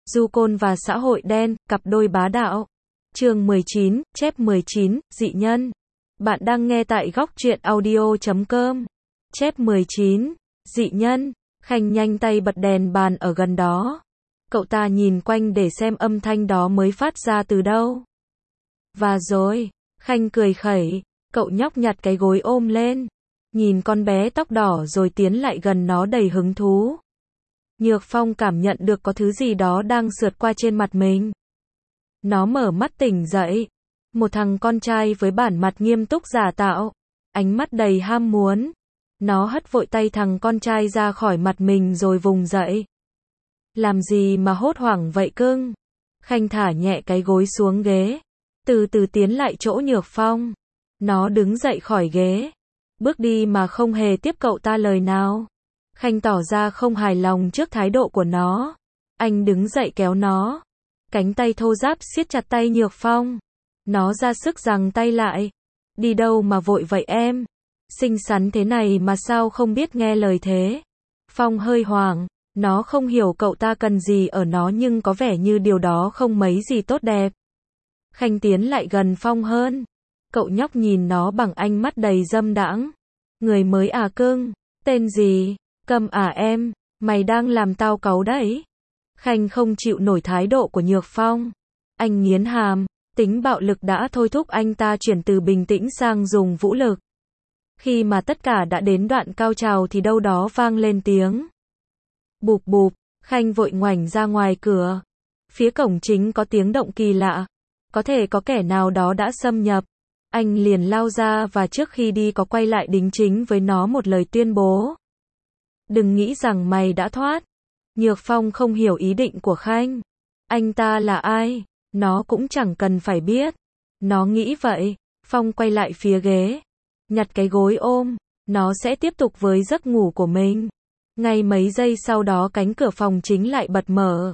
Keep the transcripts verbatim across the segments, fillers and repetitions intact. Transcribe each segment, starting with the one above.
Du Côn và xã hội đen, cặp đôi bá đạo. Chương mười chín, chép mười chín, dị nhân. Bạn đang nghe tại góc truyện audio chấm com. Chép mười chín, dị nhân. Khanh nhanh tay bật đèn bàn ở gần đó. Cậu ta nhìn quanh để xem âm thanh đó mới phát ra từ đâu. Và rồi, Khanh cười khẩy, cậu nhóc nhặt cái gối ôm lên. Nhìn con bé tóc đỏ rồi tiến lại gần nó đầy hứng thú. Nhược Phong cảm nhận được có thứ gì đó đang sượt qua trên mặt mình. Nó mở mắt tỉnh dậy. Một thằng con trai với bản mặt nghiêm túc giả tạo. Ánh mắt đầy ham muốn. Nó hất vội tay thằng con trai ra khỏi mặt mình rồi vùng dậy. Làm gì mà hốt hoảng vậy cưng? Khanh thả nhẹ cái gối xuống ghế. Từ từ tiến lại chỗ Nhược Phong. Nó đứng dậy khỏi ghế. Bước đi mà không hề tiếp cậu ta lời nào. Khanh tỏ ra không hài lòng trước thái độ của nó. Anh đứng dậy kéo nó. Cánh tay thô ráp siết chặt tay Nhược Phong. Nó ra sức giằng tay lại. Đi đâu mà vội vậy em? Xinh xắn thế này mà sao không biết nghe lời thế? Phong hơi hoảng. Nó không hiểu cậu ta cần gì ở nó nhưng có vẻ như điều đó không mấy gì tốt đẹp. Khanh tiến lại gần Phong hơn. Cậu nhóc nhìn nó bằng ánh mắt đầy dâm đãng. Người mới à cưng? Tên gì? Câm à em? Mày đang làm tao cáu đấy. Khanh không chịu nổi thái độ của Nhược Phong. Anh nghiến hàm. Tính bạo lực đã thôi thúc anh ta chuyển từ bình tĩnh sang dùng vũ lực. Khi mà tất cả đã đến đoạn cao trào thì đâu đó vang lên tiếng. Bụp bụp. Khanh vội ngoảnh ra ngoài cửa. Phía cổng chính có tiếng động kỳ lạ. Có thể có kẻ nào đó đã xâm nhập. Anh liền lao ra và trước khi đi có quay lại đính chính với nó một lời tuyên bố. Đừng nghĩ rằng mày đã thoát. Nhược Phong không hiểu ý định của Khanh. Anh ta là ai? Nó cũng chẳng cần phải biết. Nó nghĩ vậy. Phong quay lại phía ghế. Nhặt cái gối ôm. Nó sẽ tiếp tục với giấc ngủ của mình. Ngay mấy giây sau đó cánh cửa phòng chính lại bật mở.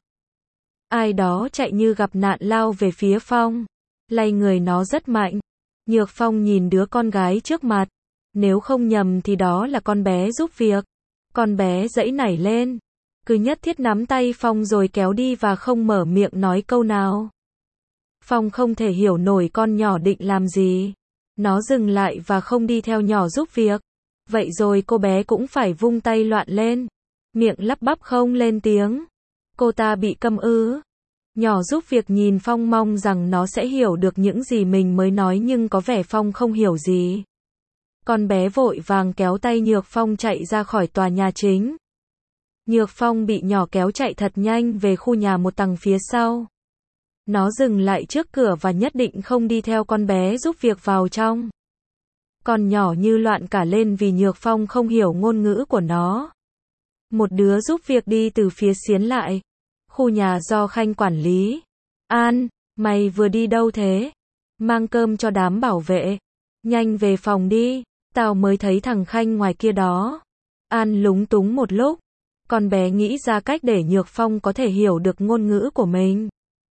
Ai đó chạy như gặp nạn lao về phía Phong. Lay người nó rất mạnh. Nhược Phong nhìn đứa con gái trước mặt. Nếu không nhầm thì đó là con bé giúp việc. Con bé giãy nảy lên. Cứ nhất thiết nắm tay Phong rồi kéo đi và không mở miệng nói câu nào. Phong không thể hiểu nổi con nhỏ định làm gì. Nó dừng lại và không đi theo nhỏ giúp việc. Vậy rồi cô bé cũng phải vung tay loạn lên. Miệng lắp bắp không lên tiếng. Cô ta bị câm ư? Nhỏ giúp việc nhìn Phong mong rằng nó sẽ hiểu được những gì mình mới nói nhưng có vẻ Phong không hiểu gì. Con bé vội vàng kéo tay Nhược Phong chạy ra khỏi tòa nhà chính. Nhược Phong bị nhỏ kéo chạy thật nhanh về khu nhà một tầng phía sau. Nó dừng lại trước cửa và nhất định không đi theo con bé giúp việc vào trong. Con nhỏ như loạn cả lên vì Nhược Phong không hiểu ngôn ngữ của nó. Một đứa giúp việc đi từ phía xiến lại. Khu nhà do Khanh quản lý. An, mày vừa đi đâu thế? Mang cơm cho đám bảo vệ. Nhanh về phòng đi. Tao mới thấy thằng Khanh ngoài kia đó. An lúng túng một lúc. Con bé nghĩ ra cách để Nhược Phong có thể hiểu được ngôn ngữ của mình.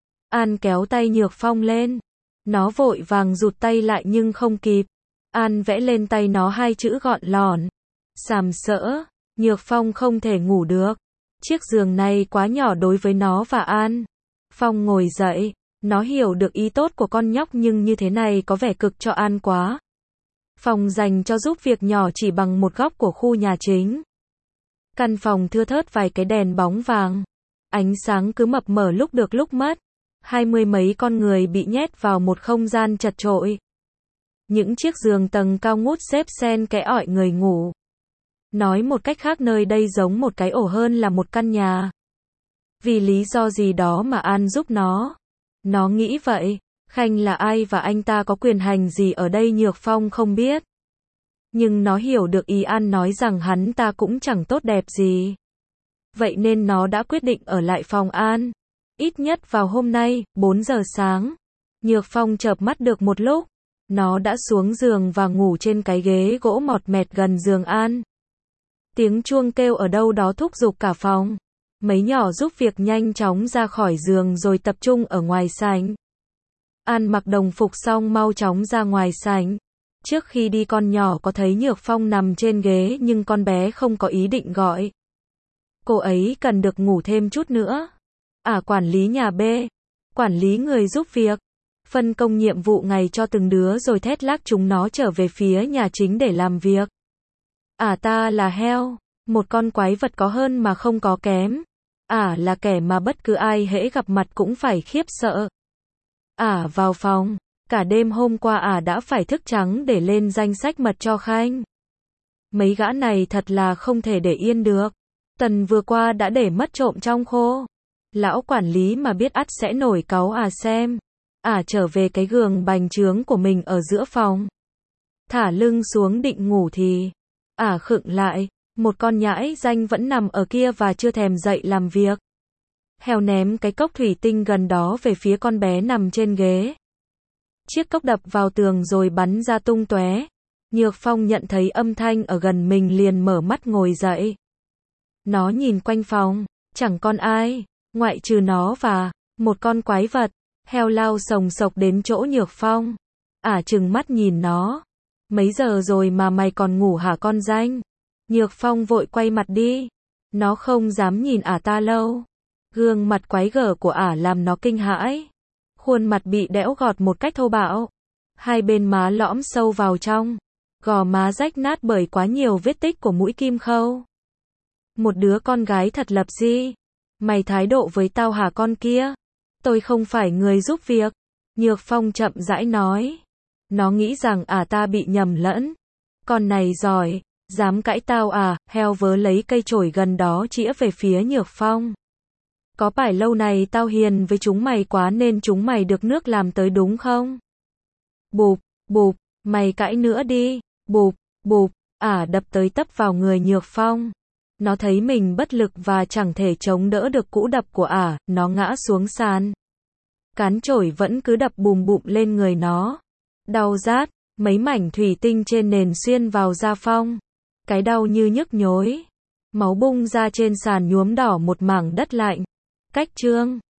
An kéo tay Nhược Phong lên. Nó vội vàng rụt tay lại nhưng không kịp. An vẽ lên tay nó hai chữ gọn lỏn. Sàm sỡ. Nhược Phong không thể ngủ được. Chiếc giường này quá nhỏ đối với nó và An. Phong ngồi dậy. Nó hiểu được ý tốt của con nhóc nhưng như thế này có vẻ cực cho An quá. Phòng dành cho giúp việc nhỏ chỉ bằng một góc của khu nhà chính. Căn phòng thưa thớt vài cái đèn bóng vàng. Ánh sáng cứ mập mờ lúc được lúc mất. Hai mươi mấy con người bị nhét vào một không gian chật chội. Những chiếc giường tầng cao ngút xếp xen kẽ ỏi người ngủ. Nói một cách khác nơi đây giống một cái ổ hơn là một căn nhà. Vì lý do gì đó mà An giúp nó. Nó nghĩ vậy. Khanh là ai và anh ta có quyền hành gì ở đây Nhược Phong không biết. Nhưng nó hiểu được ý An nói rằng hắn ta cũng chẳng tốt đẹp gì. Vậy nên nó đã quyết định ở lại phòng An. Ít nhất vào hôm nay, bốn giờ sáng. Nhược Phong chợp mắt được một lúc. Nó đã xuống giường và ngủ trên cái ghế gỗ mọt mẹt gần giường An. Tiếng chuông kêu ở đâu đó thúc giục cả phòng. Mấy nhỏ giúp việc nhanh chóng ra khỏi giường rồi tập trung ở ngoài sảnh. An mặc đồng phục xong mau chóng ra ngoài sảnh. Trước khi đi con nhỏ có thấy Nhược Phong nằm trên ghế nhưng con bé không có ý định gọi. Cô ấy cần được ngủ thêm chút nữa. Ả quản lý nhà B, quản lý người giúp việc, phân công nhiệm vụ ngày cho từng đứa rồi thét lác chúng nó trở về phía nhà chính để làm việc. Ả ta là heo, một con quái vật có hơn mà không có kém. Ả là kẻ mà bất cứ ai hễ gặp mặt cũng phải khiếp sợ. Ả vào phòng, cả đêm hôm qua Ả đã phải thức trắng để lên danh sách mật cho Khanh. Mấy gã này thật là không thể để yên được. Tần vừa qua đã để mất trộm trong khô. Lão quản lý mà biết ắt sẽ nổi cáu à xem. Ả trở về cái giường bành trướng của mình ở giữa phòng. Thả lưng xuống định ngủ thì Ả khựng lại, một con nhãi danh vẫn nằm ở kia và chưa thèm dậy làm việc. Heo ném cái cốc thủy tinh gần đó về phía con bé nằm trên ghế. Chiếc cốc đập vào tường rồi bắn ra tung tóe. Nhược Phong nhận thấy âm thanh ở gần mình liền mở mắt ngồi dậy. Nó nhìn quanh phòng, chẳng còn ai, ngoại trừ nó và một con quái vật. Heo lao sồng sộc đến chỗ Nhược Phong. Ả trừng mắt nhìn nó. Mấy giờ rồi mà mày còn ngủ hả con danh? Nhược Phong vội quay mặt đi. Nó không dám nhìn Ả ta lâu. Gương mặt quái gở của Ả làm nó kinh hãi. Khuôn mặt bị đẽo gọt một cách thô bạo. Hai bên má lõm sâu vào trong. Gò má rách nát bởi quá nhiều vết tích của mũi kim khâu. Một đứa con gái thật lập dị. Mày thái độ với tao hả con kia? Tôi không phải người giúp việc. Nhược Phong chậm rãi nói. Nó nghĩ rằng Ả ta bị nhầm lẫn. Con này giỏi, dám cãi tao à? Heo vớ lấy cây chổi gần đó chĩa về phía Nhược Phong. Có phải lâu này tao hiền với chúng mày quá nên chúng mày được nước làm tới đúng không? Bụp, bụp, mày cãi nữa đi. Bụp, bụp, Ả đập tới tấp vào người Nhược Phong. Nó thấy mình bất lực và chẳng thể chống đỡ được cú đập của Ả, nó ngã xuống sàn. Cán chổi vẫn cứ đập bùm bụm lên người nó. Đau rát, mấy mảnh thủy tinh trên nền xuyên vào da Phong. Cái đau như nhức nhối. Máu bung ra trên sàn nhuốm đỏ một mảng đất lạnh. Cách chương